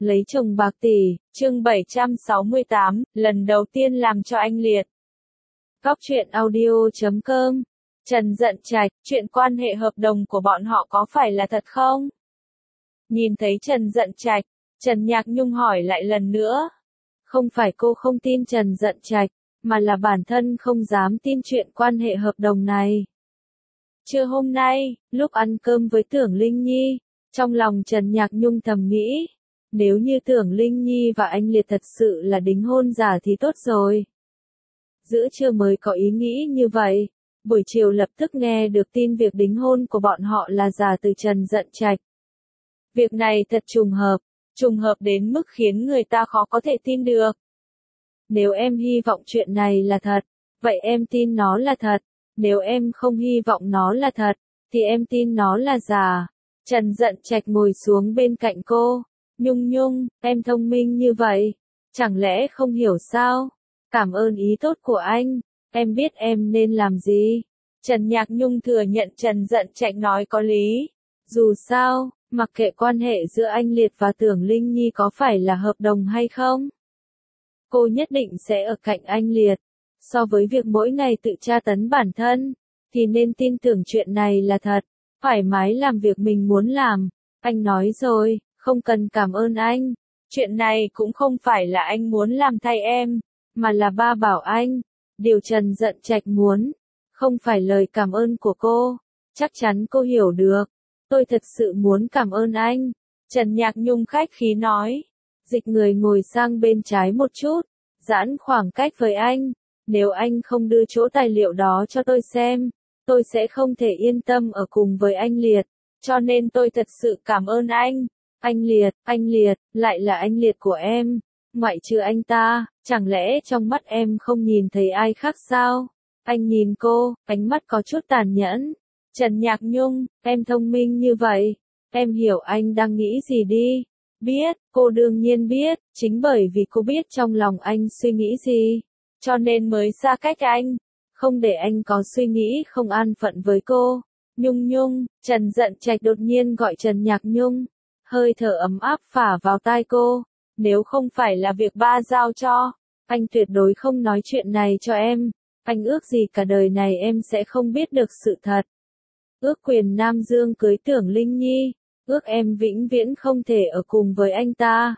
Lấy chồng bạc tỷ, chương 768, lần đầu tiên làm cho anh liệt. Góc truyện audio.com. Trần Dận Trạch, chuyện quan hệ hợp đồng của bọn họ có phải là thật không? Nhìn thấy Trần Dận Trạch, Trần Nhạc Nhung hỏi lại lần nữa. Không phải cô không tin Trần Dận Trạch, mà là bản thân không dám tin chuyện quan hệ hợp đồng này. Trưa hôm nay, lúc ăn cơm với Tưởng Linh Nhi, trong lòng Trần Nhạc Nhung thầm nghĩ, nếu như Tưởng Linh Nhi và anh Liệt thật sự là đính hôn giả thì tốt rồi. Giữa trưa mới có ý nghĩ như vậy, buổi chiều lập tức nghe được tin việc đính hôn của bọn họ là giả từ Trần Dận Trạch. Việc này thật trùng hợp đến mức khiến người ta khó có thể tin được. Nếu em hy vọng chuyện này là thật, vậy em tin nó là thật. Nếu em không hy vọng nó là thật, thì em tin nó là giả. Trần Dận Trạch ngồi xuống bên cạnh cô. Nhung Nhung, em thông minh như vậy, chẳng lẽ không hiểu sao? Cảm ơn ý tốt của anh, em biết em nên làm gì. Trần Nhạc Nhung thừa nhận Trần Dận Trạch nói có lý. Dù sao, mặc kệ quan hệ giữa anh Liệt và Tưởng Linh Nhi có phải là hợp đồng hay không, cô nhất định sẽ ở cạnh anh Liệt. So với việc mỗi ngày tự tra tấn bản thân, thì nên tin tưởng chuyện này là thật, thoải mái làm việc mình muốn làm. Anh nói rồi, không cần cảm ơn anh. Chuyện này cũng không phải là anh muốn làm thay em, mà là ba bảo anh. Điều Trần Dận Trạch muốn, không phải lời cảm ơn của cô. Chắc chắn cô hiểu được. Tôi thật sự muốn cảm ơn anh. Trần Nhạc Nhung khách khí nói. Dịch người ngồi sang bên trái một chút, giãn khoảng cách với anh. Nếu anh không đưa chỗ tài liệu đó cho tôi xem, tôi sẽ không thể yên tâm ở cùng với anh Liệt. Cho nên tôi thật sự cảm ơn anh. Anh Liệt, lại là anh Liệt của em. Ngoại trừ anh ta, chẳng lẽ trong mắt em không nhìn thấy ai khác sao? Anh nhìn cô, ánh mắt có chút tàn nhẫn. Trần Nhạc Nhung, em thông minh như vậy, em hiểu anh đang nghĩ gì đi. Biết, cô đương nhiên biết, chính bởi vì cô biết trong lòng anh suy nghĩ gì, cho nên mới xa cách anh, không để anh có suy nghĩ không an phận với cô. Nhung Nhung, Trần Dận Trạch đột nhiên gọi Trần Nhạc Nhung, hơi thở ấm áp phả vào tai cô. Nếu không phải là việc ba giao cho, anh tuyệt đối không nói chuyện này cho em. Anh ước gì cả đời này em sẽ không biết được sự thật. Ước quyền Nam Dương cưới Tưởng Linh Nhi, ước em vĩnh viễn không thể ở cùng với anh ta.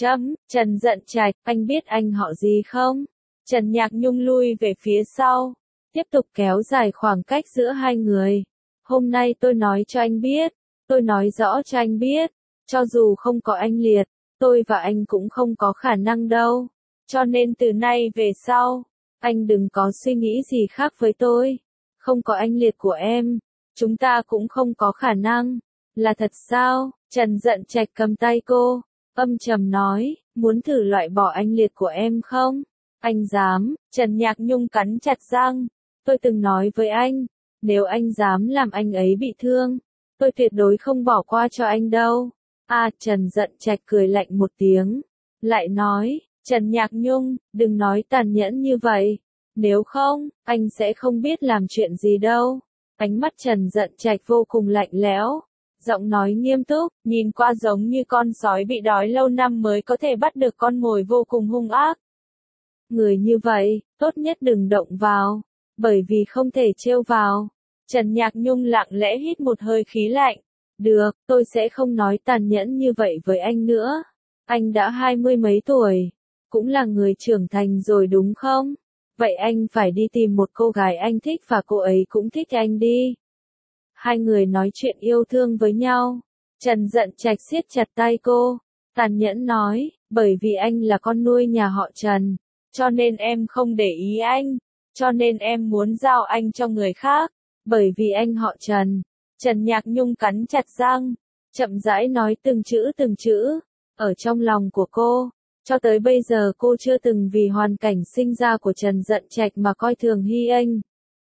Trần Dận Trạch, anh biết anh họ gì không? Trần Nhạc Nhung lui về phía sau, tiếp tục kéo dài khoảng cách giữa hai người. Hôm nay tôi nói cho anh biết, tôi nói rõ cho anh biết, cho dù không có anh Liệt, tôi và anh cũng không có khả năng đâu. Cho nên từ nay về sau, anh đừng có suy nghĩ gì khác với tôi. Không có anh Liệt của em, chúng ta cũng không có khả năng. Là thật sao? Trần Dận Trạch cầm tay cô, âm trầm nói, muốn thử loại bỏ anh Liệt của em không? Anh dám? Trần Nhạc Nhung cắn chặt răng. Tôi từng nói với anh, nếu anh dám làm anh ấy bị thương, tôi tuyệt đối không bỏ qua cho anh đâu. Trần Dận Trạch cười lạnh một tiếng, lại nói, Trần Nhạc Nhung, đừng nói tàn nhẫn như vậy, nếu không, anh sẽ không biết làm chuyện gì đâu. Ánh mắt Trần Dận Trạch vô cùng lạnh lẽo, giọng nói nghiêm túc, nhìn qua giống như con sói bị đói lâu năm mới có thể bắt được con mồi vô cùng hung ác. Người như vậy, tốt nhất đừng động vào, bởi vì không thể trêu vào. Trần Nhạc Nhung lặng lẽ hít một hơi khí lạnh. Được, tôi sẽ không nói tàn nhẫn như vậy với anh nữa. Anh đã 20 mấy tuổi, cũng là người trưởng thành rồi đúng không? Vậy anh phải đi tìm một cô gái anh thích và cô ấy cũng thích anh đi. Hai người nói chuyện yêu thương với nhau. Trần Dận Trạch siết chặt tay cô, tàn nhẫn nói, bởi vì anh là con nuôi nhà họ Trần, cho nên em không để ý anh, cho nên em muốn giao anh cho người khác, bởi vì anh họ Trần. Trần Nhạc Nhung cắn chặt răng, chậm rãi nói từng chữ, ở trong lòng của cô. Cho tới bây giờ cô chưa từng vì hoàn cảnh sinh ra của Trần Dận Trạch mà coi thường Hy Anh.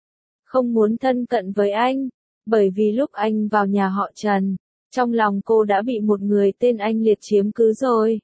Không muốn thân cận với anh, bởi vì lúc anh vào nhà họ Trần, trong lòng cô đã bị một người tên anh Liệt chiếm cứ rồi.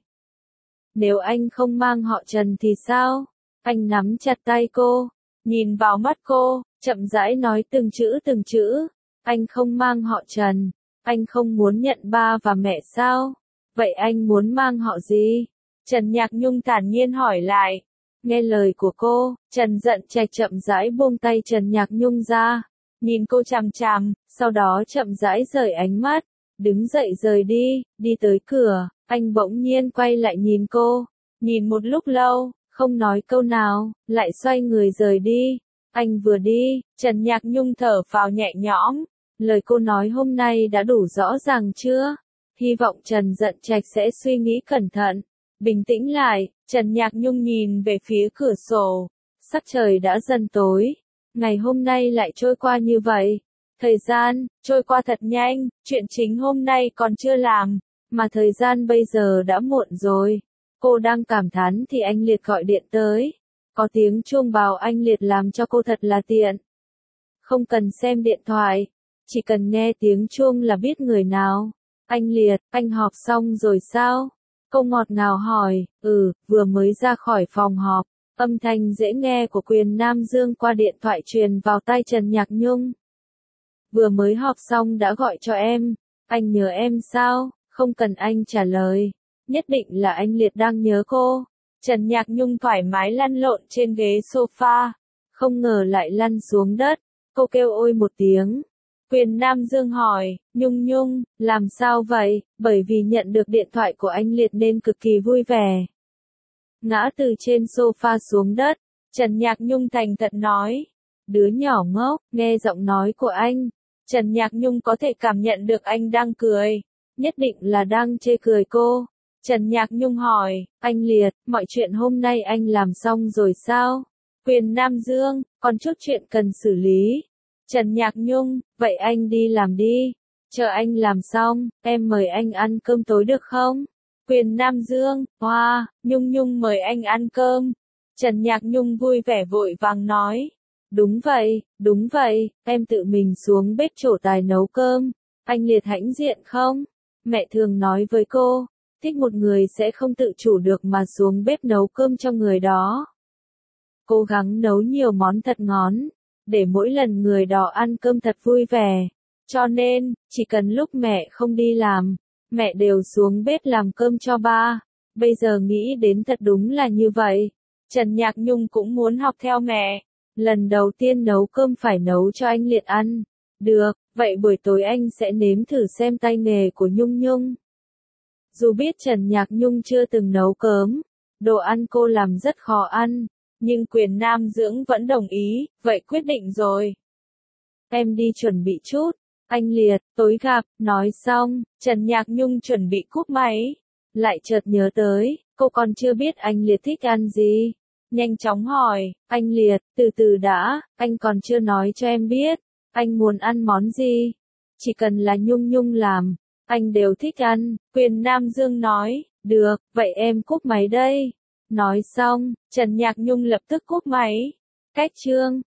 Nếu anh không mang họ Trần thì sao? Anh nắm chặt tay cô, nhìn vào mắt cô, chậm rãi nói từng chữ. Anh không mang họ Trần, anh không muốn nhận ba và mẹ sao? vậy anh muốn mang họ gì? Trần Nhạc Nhung thản nhiên hỏi lại. Nghe lời của cô, Trần Dận Trạch chậm rãi buông tay Trần Nhạc Nhung ra, nhìn cô chằm chằm, sau đó chậm rãi rời ánh mắt, đứng dậy rời đi, đi tới cửa, anh bỗng nhiên quay lại nhìn cô, nhìn một lúc lâu, không nói câu nào, lại xoay người rời đi. Anh vừa đi, Trần Nhạc Nhung thở phào nhẹ nhõm, lời cô nói hôm nay đã đủ rõ ràng chưa? Hy vọng Trần Dận Trạch sẽ suy nghĩ cẩn thận. Bình tĩnh lại, Trần Nhạc Nhung nhìn về phía cửa sổ, sắc trời đã dần tối, ngày hôm nay lại trôi qua như vậy. Thời gian, trôi qua thật nhanh, chuyện chính hôm nay còn chưa làm, mà thời gian bây giờ đã muộn rồi. Cô đang cảm thán thì anh Liệt gọi điện tới. Có tiếng chuông bảo anh Liệt làm cho cô thật là tiện. Không cần xem điện thoại, chỉ cần nghe tiếng chuông là biết người nào. Anh Liệt, anh họp xong rồi sao? Cô ngọt ngào hỏi, vừa mới ra khỏi phòng họp. Âm thanh dễ nghe của Quyền Nam Dương qua điện thoại truyền vào tai Trần Nhạc Nhung. Vừa mới họp xong đã gọi cho em, anh nhớ em sao? Không cần anh trả lời, nhất định là anh Liệt đang nhớ cô. Trần Nhạc Nhung thoải mái lăn lộn trên ghế sofa, không ngờ lại lăn xuống đất, cô kêu ôi một tiếng. Quyền Nam Dương hỏi, Nhung Nhung, làm sao vậy? Bởi vì nhận được điện thoại của anh Liệt nên cực kỳ vui vẻ. Ngã từ trên sofa xuống đất, Trần Nhạc Nhung thành thật nói. Đứa nhỏ ngốc, nghe giọng nói của anh, Trần Nhạc Nhung có thể cảm nhận được anh đang cười, nhất định là đang chê cười cô. Trần Nhạc Nhung hỏi, anh Liệt, mọi chuyện hôm nay anh làm xong rồi sao? Quyền Nam Dương, còn chút chuyện cần xử lý. Trần Nhạc Nhung, vậy anh đi làm đi. Chờ anh làm xong, em mời anh ăn cơm tối được không? Quyền Nam Dương, hoa, Nhung Nhung mời anh ăn cơm. Trần Nhạc Nhung vui vẻ vội vàng nói. Đúng vậy, em tự mình xuống bếp trổ tài nấu cơm. Anh Liệt hãnh diện không? Mẹ thường nói với cô, thích một người sẽ không tự chủ được mà xuống bếp nấu cơm cho người đó. Cố gắng nấu nhiều món thật ngon, để mỗi lần người đó ăn cơm thật vui vẻ. Cho nên, chỉ cần lúc mẹ không đi làm, mẹ đều xuống bếp làm cơm cho ba. Bây giờ nghĩ đến thật đúng là như vậy. Trần Nhạc Nhung cũng muốn học theo mẹ. Lần đầu tiên nấu cơm phải nấu cho anh Liệt ăn. Được, vậy buổi tối anh sẽ nếm thử xem tay nghề của Nhung Nhung. Dù biết Trần Nhạc Nhung chưa từng nấu cơm, đồ ăn cô làm rất khó ăn, nhưng Quyền Nam Dương vẫn đồng ý, vậy quyết định rồi. Em đi chuẩn bị chút, anh Liệt, tối gặp, nói xong, Trần Nhạc Nhung chuẩn bị cúp máy. Lại chợt nhớ tới, cô còn chưa biết anh Liệt thích ăn gì. Nhanh chóng hỏi, anh Liệt, từ từ đã, anh còn chưa nói cho em biết, anh muốn ăn món gì? Chỉ cần là Nhung Nhung làm, anh đều thích ăn. Quyền Nam Dương nói, được, vậy em cúp máy đây. Nói xong, Trần Nhạc Nhung lập tức cúp máy. Cách chương